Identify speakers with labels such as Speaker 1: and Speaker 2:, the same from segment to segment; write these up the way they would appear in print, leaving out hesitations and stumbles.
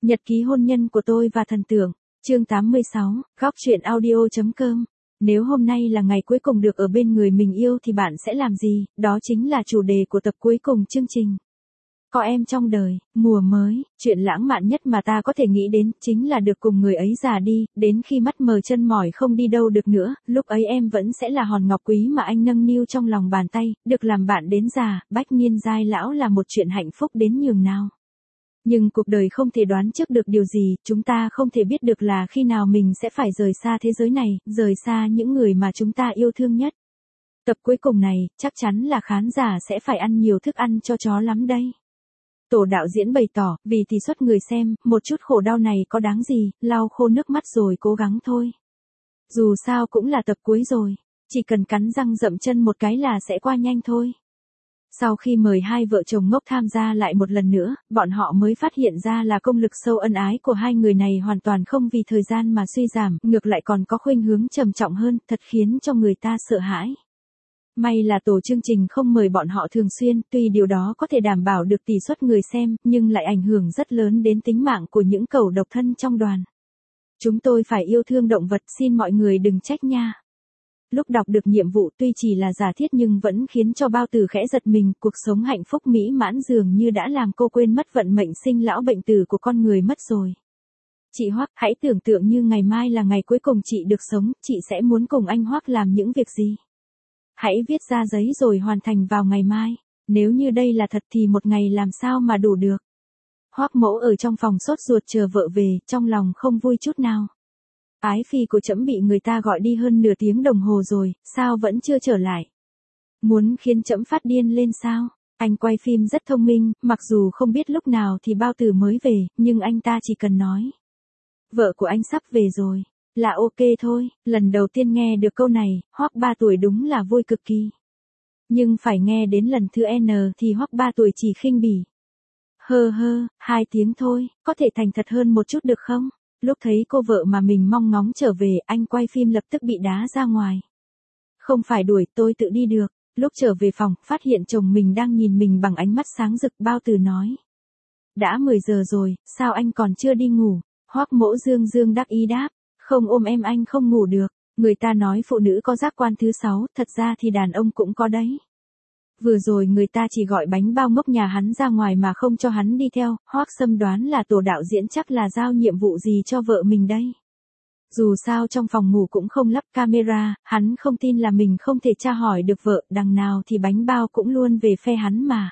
Speaker 1: Nhật ký hôn nhân của tôi và thần tượng, chương 86, góc truyện audio.com. Nếu hôm nay là ngày cuối cùng được ở bên người mình yêu thì bạn sẽ làm gì? Đó chính là chủ đề của tập cuối cùng chương trình. Có em trong đời, mùa mới, chuyện lãng mạn nhất mà ta có thể nghĩ đến chính là được cùng người ấy già đi, đến khi mắt mờ chân mỏi không đi đâu được nữa, lúc ấy em vẫn sẽ là hòn ngọc quý mà anh nâng niu trong lòng bàn tay, được làm bạn đến già, bách niên giai lão là một chuyện hạnh phúc đến nhường nào. Nhưng cuộc đời không thể đoán trước được điều gì, chúng ta không thể biết được là khi nào mình sẽ phải rời xa thế giới này, rời xa những người mà chúng ta yêu thương nhất. Tập cuối cùng này, chắc chắn là khán giả sẽ phải ăn nhiều thức ăn cho chó lắm đây. Tổ đạo diễn bày tỏ, vì tỷ suất người xem, một chút khổ đau này có đáng gì, lau khô nước mắt rồi cố gắng thôi. Dù sao cũng là tập cuối rồi, chỉ cần cắn răng dậm chân một cái là sẽ qua nhanh thôi. Sau khi mời hai vợ chồng ngốc tham gia lại một lần nữa, bọn họ mới phát hiện ra là công lực sâu ân ái của hai người này hoàn toàn không vì thời gian mà suy giảm, ngược lại còn có khuynh hướng trầm trọng hơn, thật khiến cho người ta sợ hãi. May là tổ chương trình không mời bọn họ thường xuyên, tuy điều đó có thể đảm bảo được tỷ suất người xem, nhưng lại ảnh hưởng rất lớn đến tính mạng của những cẩu độc thân trong đoàn. Chúng tôi phải yêu thương động vật, xin mọi người đừng trách nha. Lúc đọc được nhiệm vụ tuy chỉ là giả thiết nhưng vẫn khiến cho Bao Tử khẽ giật mình, cuộc sống hạnh phúc mỹ mãn dường như đã làm cô quên mất vận mệnh sinh lão bệnh tử của con người mất rồi. Chị Hoắc, hãy tưởng tượng như ngày mai là ngày cuối cùng chị được sống, chị sẽ muốn cùng anh Hoắc làm những việc gì? Hãy viết ra giấy rồi hoàn thành vào ngày mai. Nếu như đây là thật thì một ngày làm sao mà đủ được. Hoắc Mẫu ở trong phòng sốt ruột chờ vợ về, trong lòng không vui chút nào. Ái phi của trẫm bị người ta gọi đi hơn nửa tiếng đồng hồ rồi, sao vẫn chưa trở lại? Muốn khiến trẫm phát điên lên sao? Anh quay phim rất thông minh, mặc dù không biết lúc nào thì Bao Tử mới về, nhưng anh ta chỉ cần nói. Vợ của anh sắp về rồi, là ok thôi. Lần đầu tiên nghe được câu này, Hoắc 3 tuổi đúng là vui cực kỳ. Nhưng phải nghe đến lần thứ N thì Hoắc 3 tuổi chỉ khinh bỉ. 2 tiếng thôi, có thể thành thật hơn một chút được không? Lúc thấy cô vợ mà mình mong ngóng trở về, anh quay phim lập tức bị đá ra ngoài. Không phải đuổi, tôi tự đi được. Lúc trở về phòng, phát hiện chồng mình đang nhìn mình bằng ánh mắt sáng rực. Bao Tử nói. Đã 10 giờ rồi, sao anh còn chưa đi ngủ? Hoắc Mẫu dương dương đắc ý đáp. Không ôm em anh không ngủ được. Người ta nói phụ nữ có giác quan thứ 6, thật ra thì đàn ông cũng có đấy. Vừa rồi người ta chỉ gọi bánh bao ngốc nhà hắn ra ngoài mà không cho hắn đi theo, Hoắc Sâm đoán là tổ đạo diễn chắc là giao nhiệm vụ gì cho vợ mình đây. Dù sao trong phòng ngủ cũng không lắp camera, hắn không tin là mình không thể tra hỏi được vợ, đằng nào thì bánh bao cũng luôn về phe hắn mà.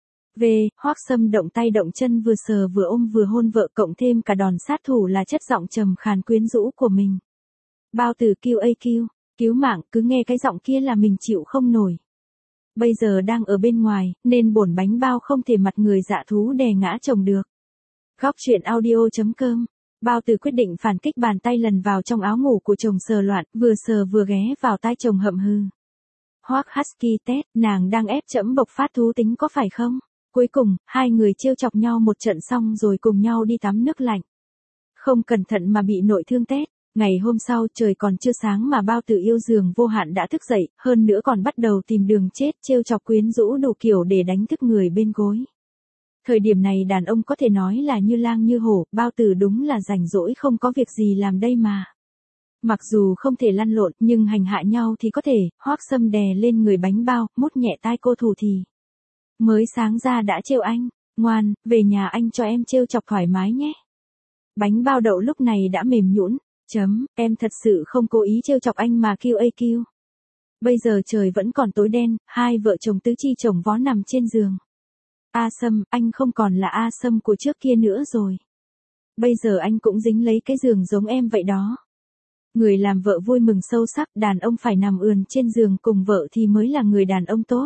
Speaker 1: Hoắc Sâm động tay động chân vừa sờ vừa ôm vừa hôn vợ, cộng thêm cả đòn sát thủ là chất giọng trầm khàn quyến rũ của mình. Bao Tử QAQ, cứu mạng, cứ nghe cái giọng kia là mình chịu không nổi. Bây giờ đang ở bên ngoài, nên bổn bánh bao không thể mặt người dạ thú đè ngã chồng được. Góc truyện audio.com. Bao Tử quyết định phản kích, bàn tay lần vào trong áo ngủ của chồng sờ loạn, vừa sờ vừa ghé vào tai chồng hậm hư. Hoắc Husky tét, nàng đang ép trẫm bộc phát thú tính có phải không? Cuối cùng, hai người trêu chọc nhau một trận xong rồi cùng nhau đi tắm nước lạnh. Không cẩn thận mà bị nội thương tét. Ngày hôm sau trời còn chưa sáng mà Bao Tử yêu giường vô hạn đã thức dậy, hơn nữa còn bắt đầu tìm đường chết, trêu chọc quyến rũ đủ kiểu để đánh thức người bên gối. Thời điểm này đàn ông có thể nói là như lang như hổ, Bao Tử đúng là rảnh rỗi không có việc gì làm đây mà. Mặc dù không thể lăn lộn nhưng hành hạ nhau thì có thể. Hoắc Sâm đè lên người bánh bao, mút nhẹ tai cô thủ thì. Mới sáng ra đã trêu anh, ngoan, về nhà anh cho em trêu chọc thoải mái nhé. Bánh bao đậu lúc này đã mềm nhũn. Em thật sự không cố ý trêu chọc anh mà QAQ. Bây giờ trời vẫn còn tối đen, hai vợ chồng tứ chi chồng vó nằm trên giường. A Sâm, anh không còn là A Sâm của trước kia nữa rồi. Bây giờ anh cũng dính lấy cái giường giống em vậy đó. Người làm vợ vui mừng sâu sắc, đàn ông phải nằm ườn trên giường cùng vợ thì mới là người đàn ông tốt.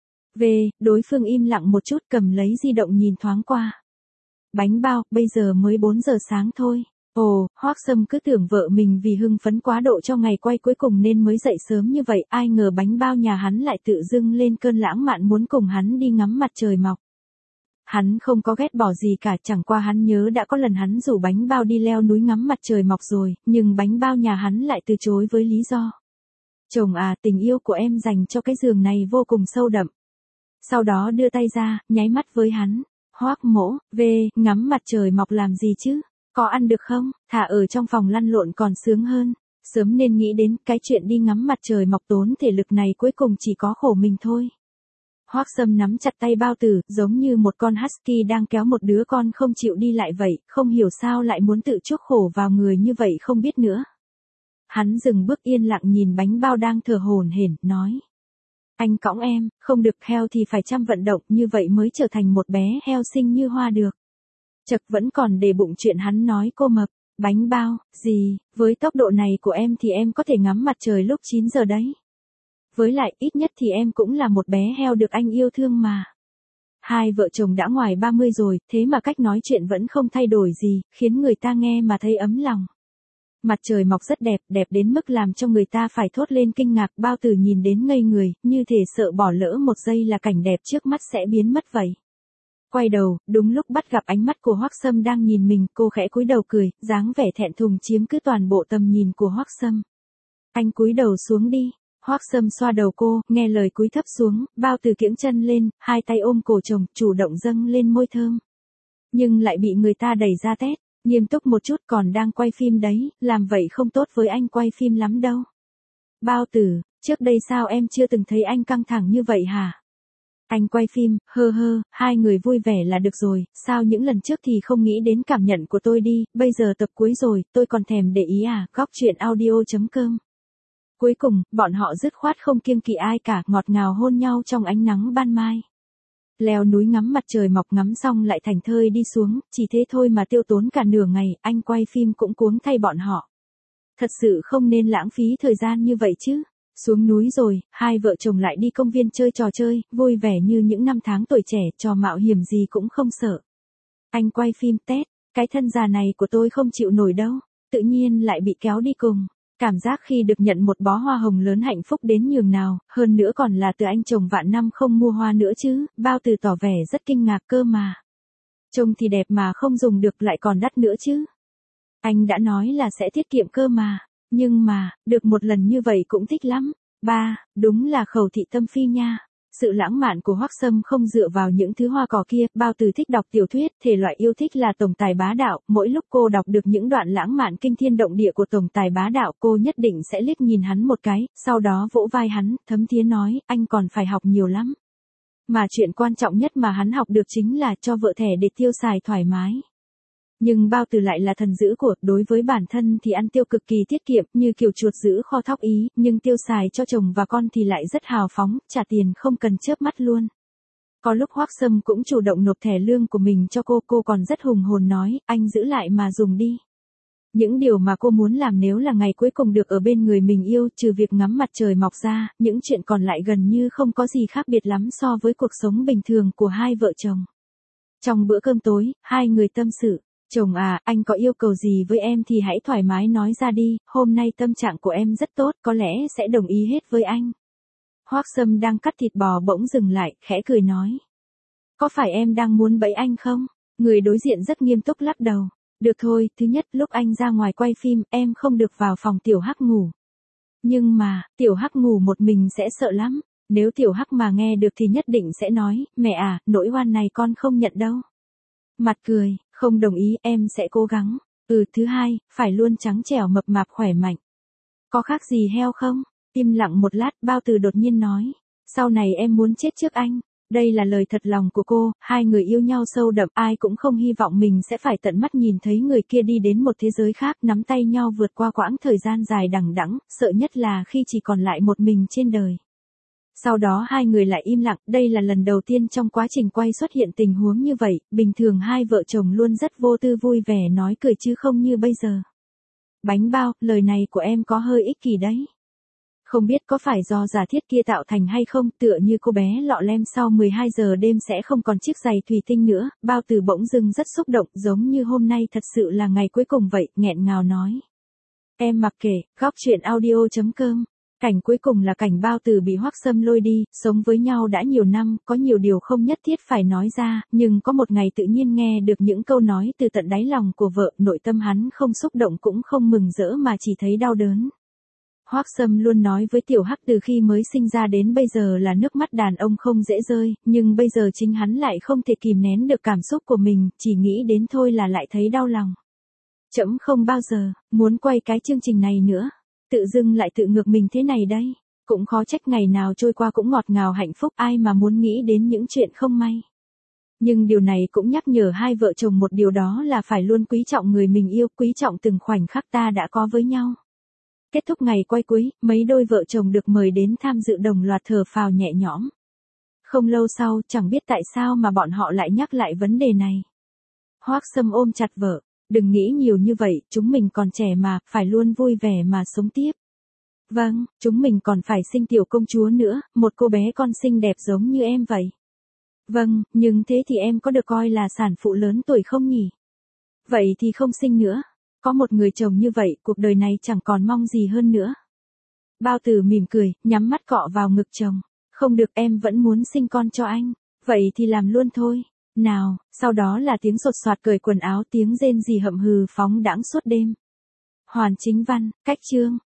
Speaker 1: Đối phương im lặng một chút, cầm lấy di động nhìn thoáng qua. Bánh bao, bây giờ mới 4 giờ sáng thôi. Ồ, Hoắc Sâm cứ tưởng vợ mình vì hưng phấn quá độ cho ngày quay cuối cùng nên mới dậy sớm như vậy, ai ngờ bánh bao nhà hắn lại tự dưng lên cơn lãng mạn muốn cùng hắn đi ngắm mặt trời mọc. Hắn không có ghét bỏ gì cả, chẳng qua hắn nhớ đã có lần hắn rủ bánh bao đi leo núi ngắm mặt trời mọc rồi, nhưng bánh bao nhà hắn lại từ chối với lý do. Chồng à, tình yêu của em dành cho cái giường này vô cùng sâu đậm. Sau đó đưa tay ra, nháy mắt với hắn. Hoắc Mỗ, ngắm mặt trời mọc làm gì chứ? Có ăn được không? Thà ở trong phòng lăn lộn còn sướng hơn. Sớm nên nghĩ đến cái chuyện đi ngắm mặt trời mọc tốn thể lực này cuối cùng chỉ có khổ mình thôi. Hoắc Sâm nắm chặt tay Bao Tử, giống như một con husky đang kéo một đứa con không chịu đi lại vậy, không hiểu sao lại muốn tự chuốc khổ vào người như vậy không biết nữa. Hắn dừng bước yên lặng nhìn bánh bao đang thở hổn hển, nói. Anh cõng em, không được, heo thì phải chăm vận động, như vậy mới trở thành một bé heo xinh như hoa được. Chật vẫn còn để bụng chuyện hắn nói cô mập. Bánh bao, gì, với tốc độ này của em thì em có thể ngắm mặt trời lúc 9 giờ đấy. Với lại ít nhất thì em cũng là một bé heo được anh yêu thương mà. Hai vợ chồng đã ngoài 30 rồi, thế mà cách nói chuyện vẫn không thay đổi gì, khiến người ta nghe mà thấy ấm lòng. Mặt trời mọc rất đẹp, đẹp đến mức làm cho người ta phải thốt lên kinh ngạc. Bao Tử nhìn đến ngây người, như thể sợ bỏ lỡ một giây là cảnh đẹp trước mắt sẽ biến mất vậy. Quay đầu, đúng lúc bắt gặp ánh mắt của Hoắc Sâm đang nhìn mình, cô khẽ cúi đầu cười, dáng vẻ thẹn thùng chiếm cứ toàn bộ tầm nhìn của Hoắc Sâm. Anh cúi đầu xuống đi. Hoắc Sâm xoa đầu cô, nghe lời cúi thấp xuống, Bao Tử kiễng chân lên, hai tay ôm cổ chồng, chủ động dâng lên môi thơm. Nhưng lại bị người ta đẩy ra tét, nghiêm túc một chút, còn đang quay phim đấy, làm vậy không tốt với anh quay phim lắm đâu. Bao Tử, trước đây sao em chưa từng thấy anh căng thẳng như vậy hả? Anh quay phim, hai người vui vẻ là được rồi, sao những lần trước thì không nghĩ đến cảm nhận của tôi đi, bây giờ tập cuối rồi, tôi còn thèm để ý à, Góc Chuyện Audio.com. Cuối cùng, bọn họ dứt khoát không kiêng kỵ ai cả, ngọt ngào hôn nhau trong ánh nắng ban mai. Leo núi ngắm mặt trời mọc, ngắm xong lại thảnh thơi đi xuống, chỉ thế thôi mà tiêu tốn cả nửa ngày, anh quay phim cũng cuống thay bọn họ. Thật sự không nên lãng phí thời gian như vậy chứ. Xuống núi rồi, hai vợ chồng lại đi công viên chơi trò chơi, vui vẻ như những năm tháng tuổi trẻ, trò mạo hiểm gì cũng không sợ. Anh quay phim tét, cái thân già này của tôi không chịu nổi đâu, tự nhiên lại bị kéo đi cùng. Cảm giác khi được nhận một bó hoa hồng lớn hạnh phúc đến nhường nào, hơn nữa còn là từ anh chồng vạn năm không mua hoa nữa chứ, Bao Tử tỏ vẻ rất kinh ngạc cơ mà. Trông thì đẹp mà không dùng được lại còn đắt nữa chứ. Anh đã nói là sẽ tiết kiệm cơ mà, nhưng mà, được một lần như vậy cũng thích lắm. Đúng là khẩu thị tâm phi nha. Sự lãng mạn của Hoắc Sâm không dựa vào những thứ hoa cỏ kia, Bao Tử thích đọc tiểu thuyết, thể loại yêu thích là tổng tài bá đạo, mỗi lúc cô đọc được những đoạn lãng mạn kinh thiên động địa của tổng tài bá đạo, cô nhất định sẽ liếc nhìn hắn một cái, sau đó vỗ vai hắn, thấm thía nói, anh còn phải học nhiều lắm. Mà chuyện quan trọng nhất mà hắn học được chính là cho vợ thẻ để tiêu xài thoải mái. Nhưng Bao Tử lại là thần giữ của, đối với bản thân thì ăn tiêu cực kỳ tiết kiệm, như kiểu chuột giữ kho thóc ý, nhưng tiêu xài cho chồng và con thì lại rất hào phóng, trả tiền không cần chớp mắt luôn. Có lúc Hoắc Sâm cũng chủ động nộp thẻ lương của mình cho cô còn rất hùng hồn nói, anh giữ lại mà dùng đi. Những điều mà cô muốn làm nếu là ngày cuối cùng được ở bên người mình yêu, trừ việc ngắm mặt trời mọc ra, những chuyện còn lại gần như không có gì khác biệt lắm so với cuộc sống bình thường của hai vợ chồng. Trong bữa cơm tối, hai người tâm sự. Chồng à, anh có yêu cầu gì với em thì hãy thoải mái nói ra đi, hôm nay tâm trạng của em rất tốt, có lẽ sẽ đồng ý hết với anh. Hoắc Sâm đang cắt thịt bò bỗng dừng lại, khẽ cười nói. Có phải em đang muốn bẫy anh không? Người đối diện rất nghiêm túc lắc đầu. Được thôi, thứ nhất lúc anh ra ngoài quay phim, em không được vào phòng Tiểu Hắc ngủ. Nhưng mà, Tiểu Hắc ngủ một mình sẽ sợ lắm. Nếu Tiểu Hắc mà nghe được thì nhất định sẽ nói, mẹ à, nỗi oan này con không nhận đâu. Mặt cười, không đồng ý, em sẽ cố gắng. Thứ hai, phải luôn trắng trẻo mập mạp khỏe mạnh. Có khác gì heo không? Im lặng một lát, Bao Tử đột nhiên nói. Sau này em muốn chết trước anh. Đây là lời thật lòng của cô, hai người yêu nhau sâu đậm, ai cũng không hy vọng mình sẽ phải tận mắt nhìn thấy người kia đi đến một thế giới khác, nắm tay nhau vượt qua quãng thời gian dài đằng đẵng, sợ nhất là khi chỉ còn lại một mình trên đời. Sau đó hai người lại im lặng, đây là lần đầu tiên trong quá trình quay xuất hiện tình huống như vậy, bình thường hai vợ chồng luôn rất vô tư vui vẻ nói cười chứ không như bây giờ. Bánh bao, lời này của em có hơi ích kỷ đấy. Không biết có phải do giả thiết kia tạo thành hay không, tựa như cô bé lọ lem sau 12 giờ đêm sẽ không còn chiếc giày thủy tinh nữa, Bao Tử bỗng dưng rất xúc động, giống như hôm nay thật sự là ngày cuối cùng vậy, nghẹn ngào nói. Em mặc kệ, Góc Chuyện Audio.com. Cảnh cuối cùng là cảnh Bao Tử bị Hoắc Sâm lôi đi, sống với nhau đã nhiều năm, có nhiều điều không nhất thiết phải nói ra, nhưng có một ngày tự nhiên nghe được những câu nói từ tận đáy lòng của vợ, nội tâm hắn không xúc động cũng không mừng rỡ mà chỉ thấy đau đớn. Hoắc Sâm luôn nói với Tiểu Hắc từ khi mới sinh ra đến bây giờ là nước mắt đàn ông không dễ rơi, nhưng bây giờ chính hắn lại không thể kìm nén được cảm xúc của mình, chỉ nghĩ đến thôi là lại thấy đau lòng. Trẫm không bao giờ muốn quay cái chương trình này nữa, tự dưng lại tự ngược mình thế này đây, cũng khó trách ngày nào trôi qua cũng ngọt ngào hạnh phúc, ai mà muốn nghĩ đến những chuyện không may. Nhưng điều này cũng nhắc nhở hai vợ chồng một điều, đó là phải luôn quý trọng người mình yêu, quý trọng từng khoảnh khắc ta đã có với nhau. Kết thúc ngày quay cuối, mấy đôi vợ chồng được mời đến tham dự đồng loạt thở phào nhẹ nhõm. Không lâu sau, chẳng biết tại sao mà bọn họ lại nhắc lại vấn đề này. Hoắc Sâm ôm chặt vợ, đừng nghĩ nhiều như vậy, chúng mình còn trẻ mà, phải luôn vui vẻ mà sống tiếp. Vâng, chúng mình còn phải sinh tiểu công chúa nữa, một cô bé con xinh đẹp giống như em vậy. Vâng, nhưng thế thì em có được coi là sản phụ lớn tuổi không nhỉ? Vậy thì không sinh nữa. Có một người chồng như vậy, cuộc đời này chẳng còn mong gì hơn nữa. Bao Tử mỉm cười, nhắm mắt cọ vào ngực chồng. Không được, em vẫn muốn sinh con cho anh. Vậy thì làm luôn thôi. Nào, sau đó là tiếng sột soạt cởi quần áo, tiếng rên rỉ hậm hừ phóng đãng suốt đêm. Hoàn Chính Văn, cách chương.